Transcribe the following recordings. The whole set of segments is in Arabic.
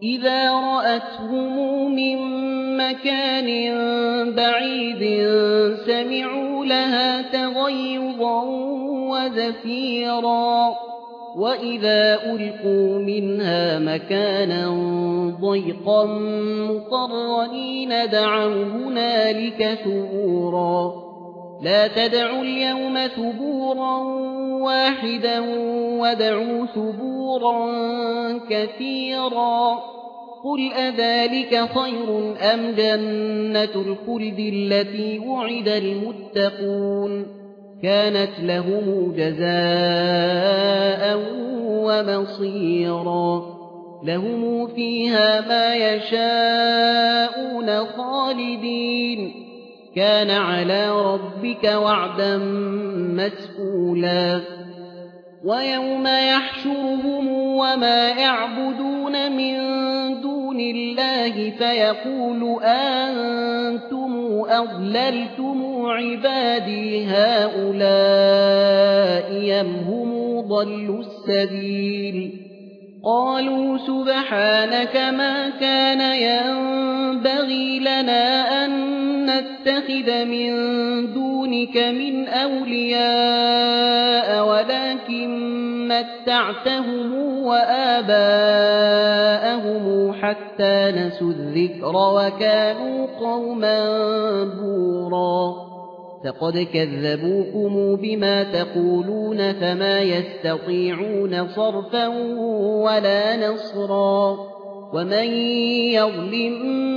إذا رأتهم من مكان بعيد سمعوا لها تغيظا وزفيرا وإذا ألقوا منها مكانا ضيقا مقرنين دعوا هنالك ثبورا لا تدعوا اليوم ثبورا واحدا وادعوا ثبورا كثيرا قل أذلك خير أم جنة الخلد التي وعد المتقون كانت لهم جزاء ومصيرا لهم فيها ما يشاءون خالدين كان على ربك وعدا مسئولا ويوم يحشرهم وما يعبدون من دون الله فيقول أنتم أضللتم عبادي هؤلاء أم هم ضلوا السبيل قالوا سبحانك ما كان ينبغي لنا أن نتخذ من دونك من أولياء ولكن متعتهم وآباءهم حتى نسوا الذكر وكانوا قوما بورا فقد كذبوكم بما تقولون فما يستطيعون صرفا ولا نصرا ومن يظلم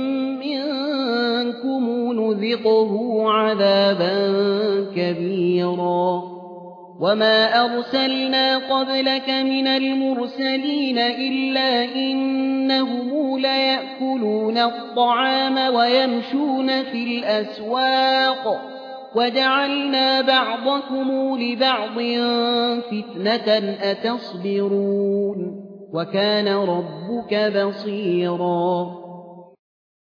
منكم نذقه عذابا كبيرا وما أرسلنا قبلك من المرسلين إلا إنهم ليأكلون الطعام ويمشون في الأسواق وجعلنا بعضكم لبعض فتنة أتصبرون وكان ربك بصيرا